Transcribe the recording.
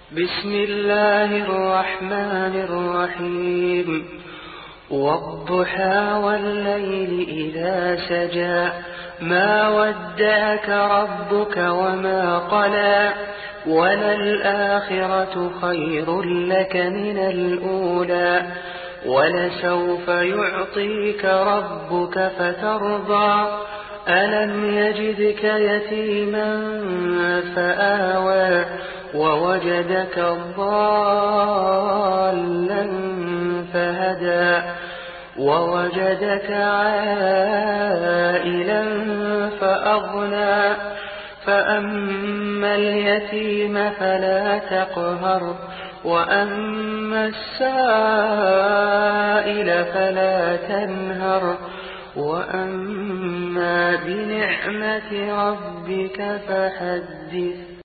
بسم الله الرحمن الرحيم والضحى والليل إذا سجى ما ودعك ربك وما قلى وللآخرة خير لك من الأولى ولسوف يعطيك ربك فترضى ألم يجدك يتيما فآوى ووجدك ضالا فهدى ووجدك عائلا فأغنى فأما اليتيم فلا تقهر وأما السائل فلا تنهر وأما بنعمة ربك فحدث.